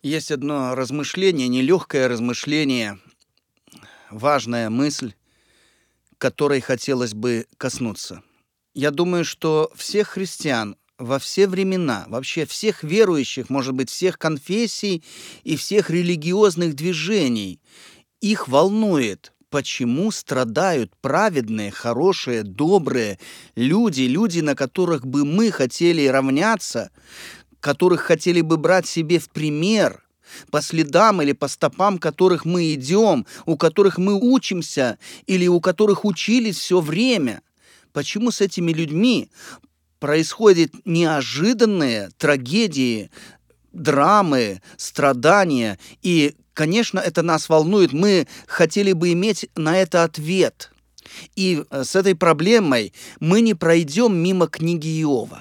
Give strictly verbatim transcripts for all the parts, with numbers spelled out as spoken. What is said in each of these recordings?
Есть одно размышление, нелегкое размышление, важная мысль, которой хотелось бы коснуться. Я думаю, что всех христиан во все времена, вообще всех верующих, может быть, всех конфессий и всех религиозных движений, их волнует, почему страдают праведные, хорошие, добрые люди, люди, на которых бы мы хотели равняться, которых хотели бы брать себе в пример, по следам или по стопам которых мы идем, у которых мы учимся или у которых учились все время. Почему с этими людьми происходят неожиданные трагедии, драмы, страдания? И, конечно, это нас волнует. Мы хотели бы иметь на это ответ. И с этой проблемой мы не пройдем мимо книги Иова.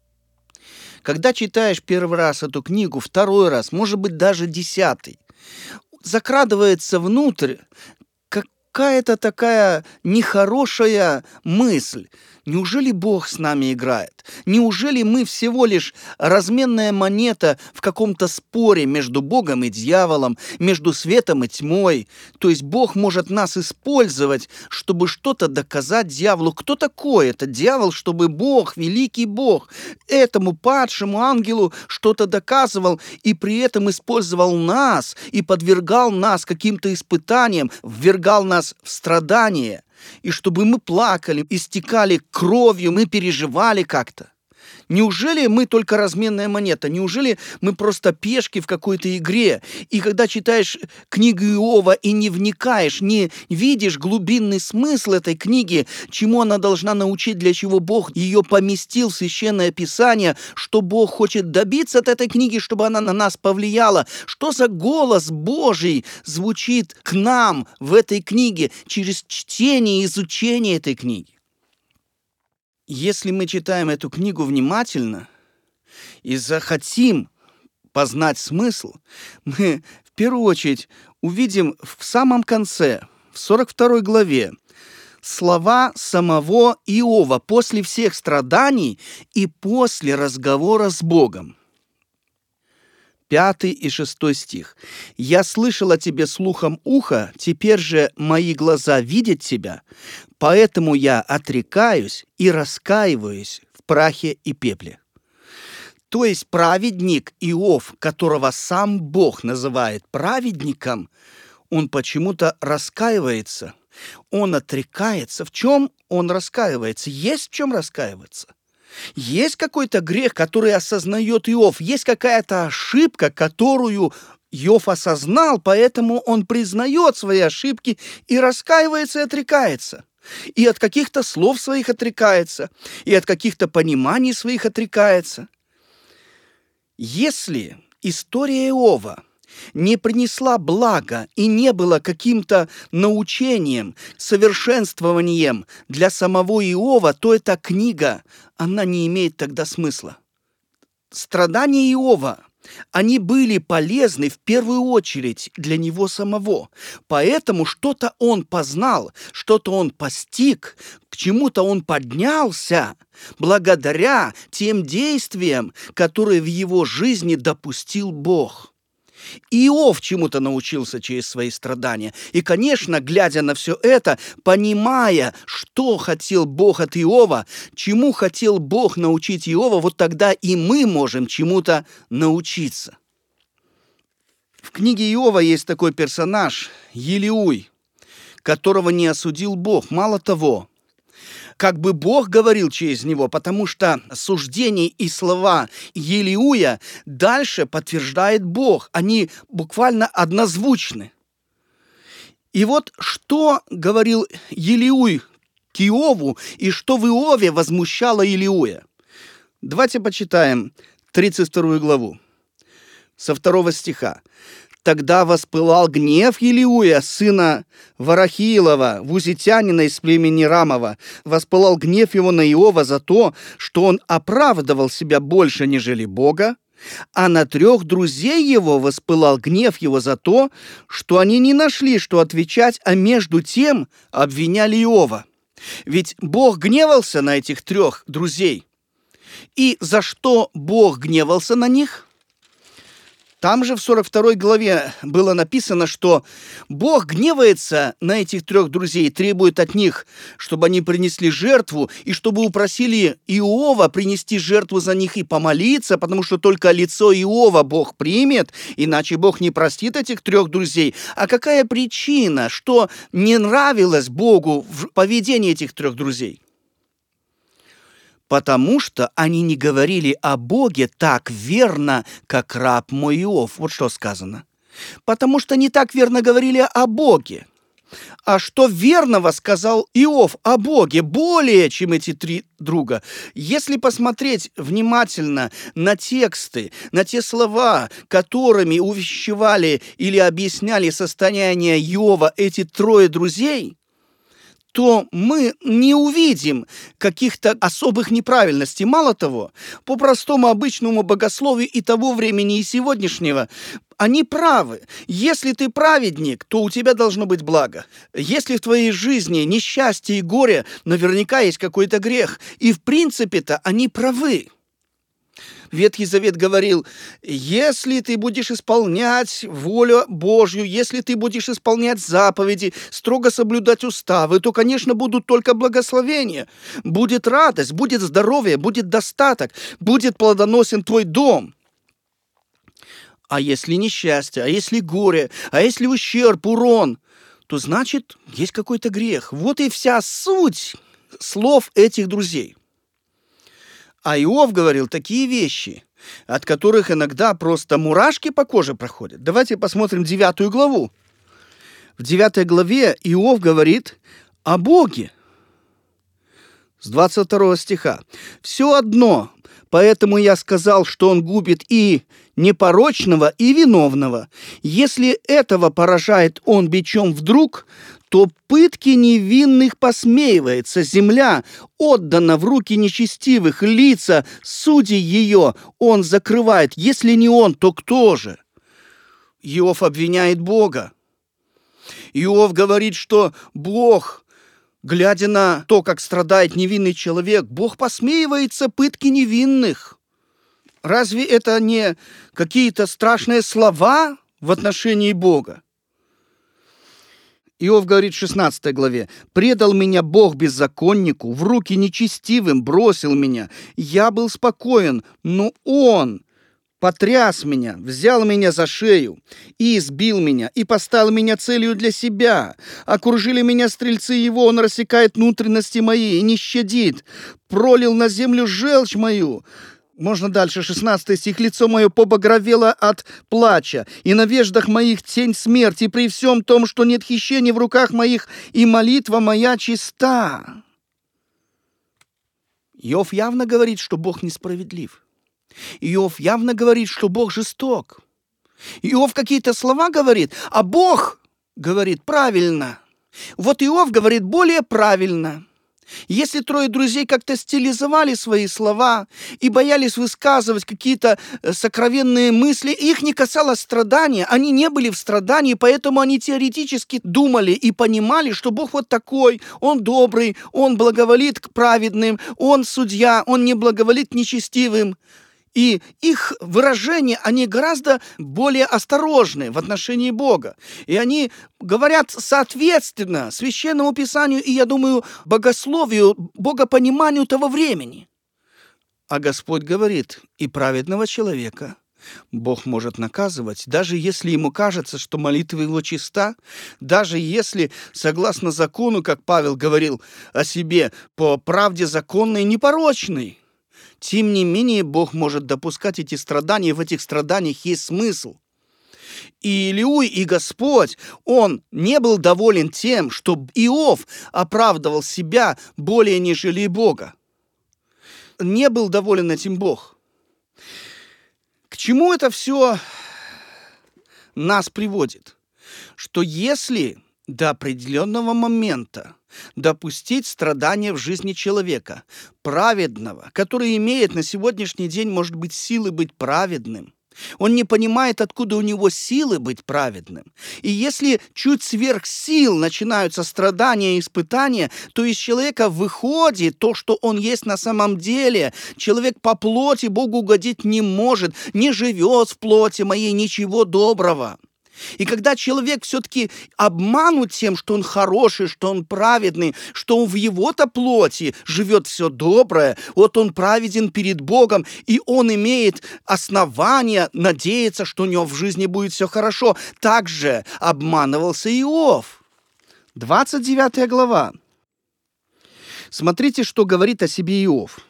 Когда читаешь первый раз эту книгу, второй раз, может быть, даже десятый, закрадывается внутрь какая-то такая нехорошая мысль. Неужели Бог с нами играет? Неужели мы всего лишь разменная монета в каком-то споре между Богом и дьяволом, между светом и тьмой? То есть Бог может нас использовать, чтобы что-то доказать дьяволу. Кто такой этот дьявол, чтобы Бог, великий Бог, этому падшему ангелу что-то доказывал и при этом использовал нас и подвергал нас каким-то испытаниям, ввергал нас в страдания? И чтобы мы плакали, истекали кровью, мы переживали как-то. Неужели мы только разменная монета? Неужели мы просто пешки в какой-то игре? И когда читаешь книгу Иова и не вникаешь, не видишь глубинный смысл этой книги, чему она должна научить, для чего Бог ее поместил в Священное Писание, что Бог хочет добиться от этой книги, чтобы она на нас повлияла. Что за голос Божий звучит к нам в этой книге через чтение и изучение этой книги? Если мы читаем эту книгу внимательно и захотим познать смысл, мы в первую очередь увидим в самом конце, в сорок второй главе, слова самого Иова после всех страданий и после разговора с Богом. Пятый и шестой стих. «Я слышал о тебе слухом уха, теперь же мои глаза видят тебя, поэтому я отрекаюсь и раскаиваюсь в прахе и пепле». То есть праведник Иов, которого сам Бог называет праведником, он почему-то раскаивается, он отрекается. В чем он раскаивается? Есть в чем раскаиваться. Есть какой-то грех, который осознает Иов, есть какая-то ошибка, которую Иов осознал, поэтому он признает свои ошибки и раскаивается и отрекается. И от каких-то слов своих отрекается, и от каких-то пониманий своих отрекается. Если история Иова не принесла блага и не была каким-то научением, совершенствованием для самого Иова, то эта книга, она не имеет тогда смысла. Страдания Иова, они были полезны в первую очередь для него самого. Поэтому что-то он познал, что-то он постиг, к чему-то он поднялся благодаря тем действиям, которые в его жизни допустил Бог. Иов чему-то научился через свои страдания. И, конечно, глядя на все это, понимая, что хотел Бог от Иова, чему хотел Бог научить Иова, вот тогда и мы можем чему-то научиться. В книге Иова есть такой персонаж, Елиуй, которого не осудил Бог. Мало того, как бы Бог говорил через него, потому что суждения и слова Елиуя дальше подтверждает Бог. Они буквально однозвучны. И вот что говорил Елиуй к Иову, и что в Иове возмущало Елиуя. Давайте почитаем тридцать вторую главу, со второго стиха. «Тогда воспылал гнев Елиуя, сына Варахиилова, вузитянина из племени Рамова. Воспылал гнев его на Иова за то, что он оправдывал себя больше, нежели Бога, а на трех друзей его воспылал гнев его за то, что они не нашли, что отвечать, а между тем обвиняли Иова». Ведь Бог гневался на этих трех друзей. И за что Бог гневался на них? Там же в сорок второй главе было написано, что Бог гневается на этих трех друзей, требует от них, чтобы они принесли жертву, и чтобы упросили Иова принести жертву за них и помолиться, потому что только лицо Иова Бог примет, иначе Бог не простит этих трех друзей. А какая причина, что не нравилось Богу в поведении этих трех друзей? Потому что они не говорили о Боге так верно, как раб мой Иов. Вот что сказано. Потому что не так верно говорили о Боге. А что верного сказал Иов о Боге более, чем эти три друга. Если посмотреть внимательно на тексты, на те слова, которыми увещевали или объясняли состояние Иова эти трое друзей, то мы не увидим каких-то особых неправильностей. Мало того, по простому обычному богословию и того времени, и сегодняшнего, они правы. Если ты праведник, то у тебя должно быть благо. Если в твоей жизни несчастье и горе, наверняка есть какой-то грех. И в принципе-то они правы. Ветхий Завет говорил, если ты будешь исполнять волю Божью, если ты будешь исполнять заповеди, строго соблюдать уставы, то, конечно, будут только благословения. Будет радость, будет здоровье, будет достаток, будет плодоносен твой дом. А если несчастье, а если горе, а если ущерб, урон, то значит, есть какой-то грех. Вот и вся суть слов этих друзей. А Иов говорил такие вещи, от которых иногда просто мурашки по коже проходят. Давайте посмотрим девятую главу. В девятой главе Иов говорит о Боге. С двадцать второго стиха. «Все одно, поэтому я сказал, что он губит и непорочного, и виновного. Если этого поражает он бичом вдруг, то пытки невинных посмеивается. Земля отдана в руки нечестивых, лица судей ее он закрывает. Если не он, то кто же?» Иов обвиняет Бога. Иов говорит, что Бог, глядя на то, как страдает невинный человек, Бог посмеивается пытки невинных. Разве это не какие-то страшные слова в отношении Бога? Иов говорит в шестнадцатой главе, «Предал меня Бог беззаконнику, в руки нечестивым бросил меня. Я был спокоен, но Он потряс меня, взял меня за шею и избил меня, и поставил меня целью для себя. Окружили меня стрельцы его, он рассекает внутренности мои и не щадит. Пролил на землю желчь мою». Можно дальше, шестнадцатый стих. «Лицо мое побагровело от плача, и на веждах моих тень смерти, при всем том, что нет хищения в руках моих, и молитва моя чиста». Иов явно говорит, что Бог несправедлив. Иов явно говорит, что Бог жесток. Иов какие-то слова говорит, а Бог говорит правильно. Вот Иов говорит более правильно. Если трое друзей как-то стилизовали свои слова и боялись высказывать какие-то сокровенные мысли, их не касалось страдания, они не были в страдании, поэтому они теоретически думали и понимали, что Бог вот такой, Он добрый, Он благоволит к праведным, Он судья, Он не благоволит к нечестивым. И их выражения, они гораздо более осторожны в отношении Бога. И они говорят соответственно Священному Писанию и, я думаю, богословию, богопониманию того времени. А Господь говорит, и праведного человека Бог может наказывать, даже если ему кажется, что молитва его чиста, даже если, согласно закону, как Павел говорил о себе, по правде законной и непорочной. Тем не менее, Бог может допускать эти страдания, в этих страданиях есть смысл. И Илиуй, и Господь, Он не был доволен тем, что Иов оправдывал себя более, нежели Бога. Не был доволен этим Бог. К чему это все нас приводит? Что если до определенного момента допустить страдания в жизни человека, праведного, который имеет на сегодняшний день, может быть, силы быть праведным, Он не понимает, откуда у него силы быть праведным. И если чуть сверх сил начинаются страдания и испытания, то из человека выходит то, что он есть на самом деле. Человек по плоти Богу угодить не может, не живет в плоти моей ничего доброго. И когда человек все-таки обманут тем, что он хороший, что он праведный, что он в его-то плоти живет все доброе, вот он праведен перед Богом, и он имеет основания надеяться, что у него в жизни будет все хорошо. Также обманывался Иов. двадцать девятая глава. Смотрите, что говорит о себе Иов.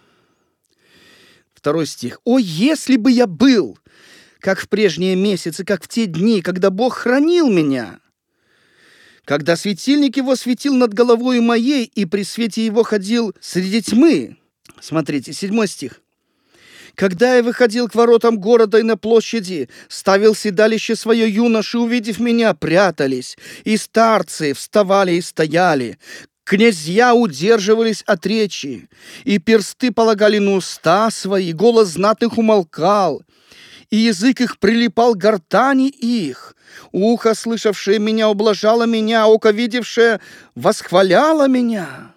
Второй стих. «О, если бы я был, как в прежние месяцы, как в те дни, когда Бог хранил меня, когда светильник его светил над головой моей, и при свете его ходил среди тьмы». Смотрите, седьмой стих. «Когда я выходил к воротам города и на площади, ставил седалище свое, юноши, увидев меня, прятались, и старцы вставали и стояли. Князья удерживались от речи, и персты полагали на уста свои, голос знатных умолкал, и язык их прилипал к гортани их. Ухо, слышавшее меня, ублажало меня, око, видевшее, восхваляло меня».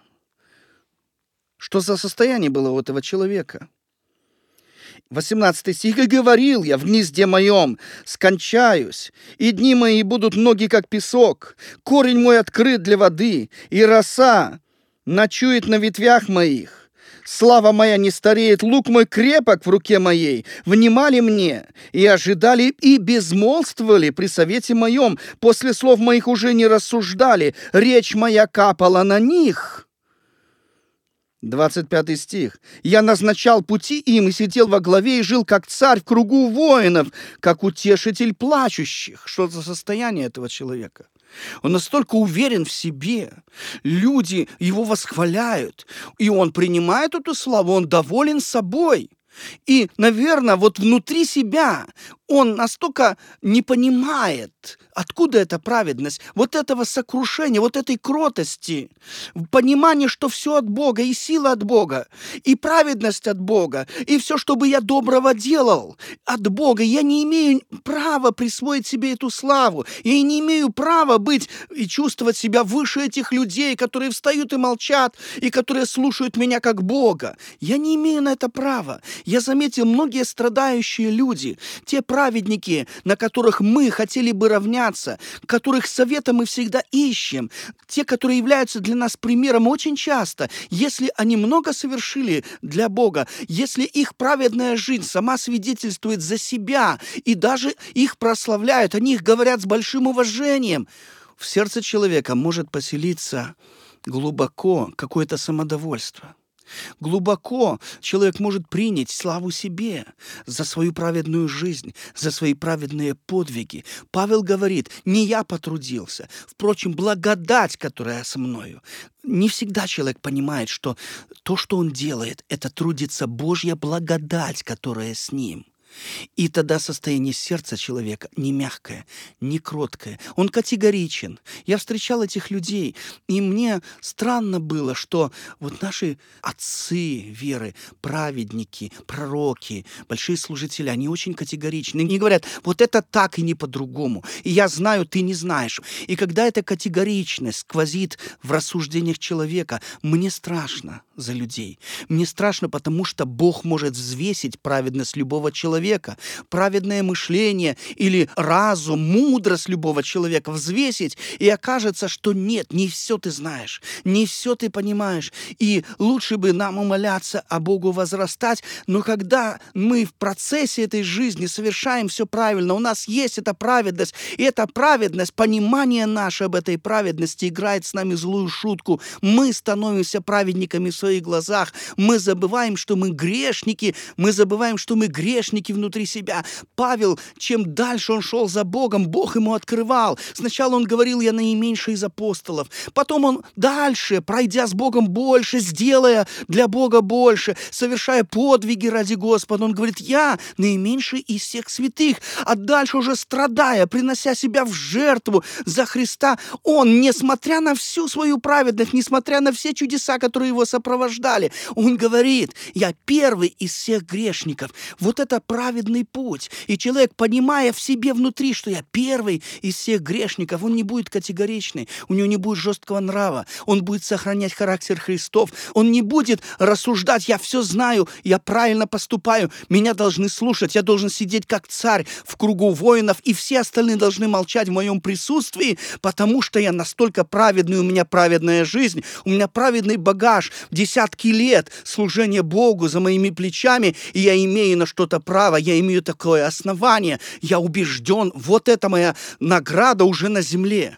Что за состояние было у этого человека? восемнадцатый стих. «И говорил я в гнезде моем, скончаюсь, и дни мои будут многие, как песок. Корень мой открыт для воды, и роса ночует на ветвях моих. Слава моя не стареет, лук мой крепок в руке моей. Внимали мне и ожидали, и безмолвствовали при совете моем. После слов моих уже не рассуждали, речь моя капала на них». двадцать пятый стих. «Я назначал пути им и сидел во главе и жил как царь в кругу воинов, как утешитель плачущих». Что за состояние этого человека? Он настолько уверен в себе, люди его восхваляют, и он принимает эту славу, он доволен собой. И, наверное, вот внутри себя он настолько не понимает, откуда эта праведность, вот этого сокрушения, вот этой кротости, понимание, что все от Бога, и сила от Бога, и праведность от Бога, и все, что бы я доброго делал от Бога. Я не имею права присвоить себе эту славу. Я не имею права быть и чувствовать себя выше этих людей, которые встают и молчат, и которые слушают меня как Бога. Я не имею на это права. Я заметил, многие страдающие люди, те праведники, на которых мы хотели бы равняться, которых совета мы всегда ищем, те, которые являются для нас примером очень часто, если они много совершили для Бога, если их праведная жизнь сама свидетельствует за себя, и даже их прославляют, они их говорят с большим уважением, в сердце человека может поселиться глубоко какое-то самодовольство. Глубоко человек может принять славу себе за свою праведную жизнь, за свои праведные подвиги. Павел говорит, не я потрудился, впрочем, благодать, которая со мною. Не всегда человек понимает, что то, что он делает, это трудится Божья благодать, которая с ним. И тогда состояние сердца человека не мягкое, не кроткое. Он категоричен. Я встречал этих людей, и мне странно было, что вот наши отцы веры, праведники, пророки, большие служители, они очень категоричны. Они говорят, вот это так и не по-другому. И я знаю, ты не знаешь. И когда эта категоричность сквозит в рассуждениях человека, мне страшно за людей. Мне страшно, потому что Бог может взвесить праведность любого человека, праведное мышление или разум, мудрость любого человека взвесить, и окажется, что нет, не все ты знаешь, не все ты понимаешь, и лучше бы нам умоляться, а Богу возрастать, но когда мы в процессе этой жизни совершаем все правильно, у нас есть эта праведность, и эта праведность, понимание наше об этой праведности играет с нами злую шутку, мы становимся праведниками в своих глазах, мы забываем, что мы грешники, мы забываем, что мы грешники внутри себя. Павел, чем дальше он шел за Богом, Бог ему открывал. Сначала он говорил, я наименьший из апостолов. Потом он дальше, пройдя с Богом больше, сделая для Бога больше, совершая подвиги ради Господа, он говорит, я наименьший из всех святых. А дальше уже страдая, принося себя в жертву за Христа, он, несмотря на всю свою праведность, несмотря на все чудеса, которые его сопровождали, он говорит, я первый из всех грешников. Вот это праведность, праведный путь. И человек, понимая в себе внутри, что я первый из всех грешников, он не будет категоричный, у него не будет жесткого нрава, он будет сохранять характер Христов, он не будет рассуждать: я все знаю, я правильно поступаю, меня должны слушать, я должен сидеть как царь в кругу воинов, и все остальные должны молчать в моем присутствии, потому что я настолько праведный, у меня праведная жизнь, у меня праведный багаж, десятки лет служения Богу за моими плечами, и я имею на что-то право, я имею такое основание, я убежден, вот это моя награда уже на земле.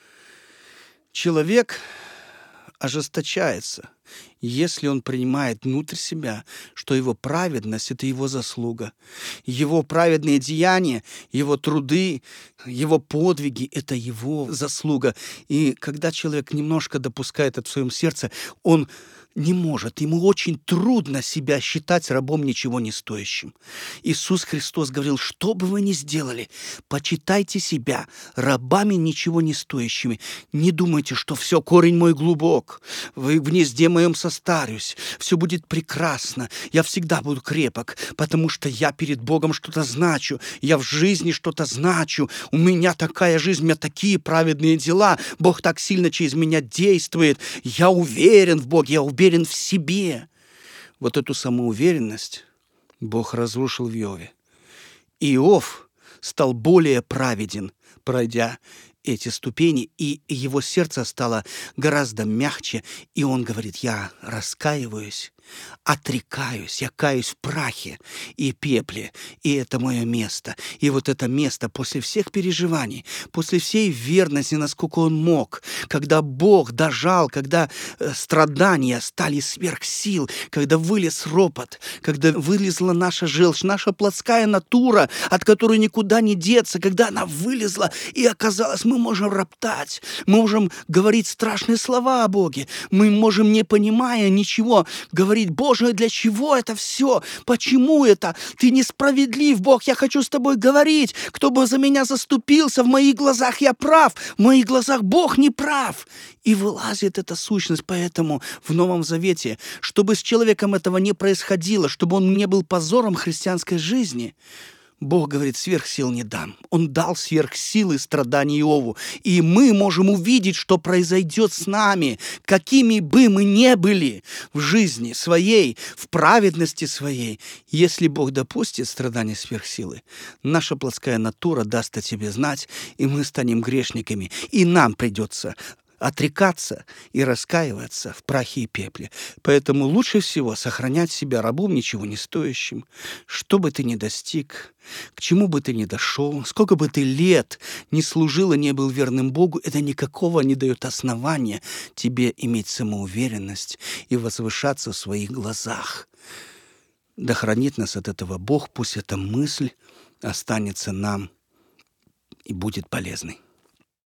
Человек ожесточается, если он принимает внутрь себя, что его праведность — это его заслуга, его праведные деяния, его труды, его подвиги — это его заслуга. И когда человек немножко допускает это в своем сердце, он не может, ему очень трудно себя считать рабом ничего не стоящим. Иисус Христос говорил: что бы вы ни сделали, почитайте себя рабами ничего не стоящими. Не думайте, что все, корень мой глубок, в гнезде моем состарюсь, все будет прекрасно, я всегда буду крепок, потому что я перед Богом что-то значу, я в жизни что-то значу, у меня такая жизнь, у меня такие праведные дела, Бог так сильно через меня действует, я уверен в Боге, я уверен в себе. Вот эту самоуверенность Бог разрушил в Иове. Иов стал более праведен, пройдя эти ступени, и его сердце стало гораздо мягче, и он говорит: я раскаиваюсь, отрекаюсь, я каюсь в прахе и пепле, и это мое место. И вот это место после всех переживаний, после всей верности, насколько он мог, когда Бог дожал, когда э, страдания стали сверх сил, когда вылез ропот, когда вылезла наша желчь, наша плотская натура, от которой никуда не деться, когда она вылезла, и оказалось, мы можем роптать, мы можем говорить страшные слова о Боге, мы можем, не понимая ничего, говорить: Боже, для чего это все? Почему это? Ты несправедлив, Бог, я хочу с тобой говорить. Кто бы за меня заступился, в моих глазах я прав, в моих глазах Бог не прав. И вылазит эта сущность. Поэтому в Новом Завете, чтобы с человеком этого не происходило, чтобы он не был позором христианской жизни, Бог говорит: сверх сил не дам. Он дал сверх силы страданий Иову. И мы можем увидеть, что произойдет с нами, какими бы мы ни были в жизни своей, в праведности своей. Если Бог допустит страдания сверх силы, наша плотская натура даст о себе знать, и мы станем грешниками. И нам придется отрекаться и раскаиваться в прахе и пепле. Поэтому лучше всего сохранять себя рабом ничего не стоящим, что бы ты ни достиг, к чему бы ты ни дошел, сколько бы ты лет ни служил и не был верным Богу, это никакого не дает основания тебе иметь самоуверенность и возвышаться в своих глазах. Да хранит нас от этого Бог, пусть эта мысль останется нам и будет полезной.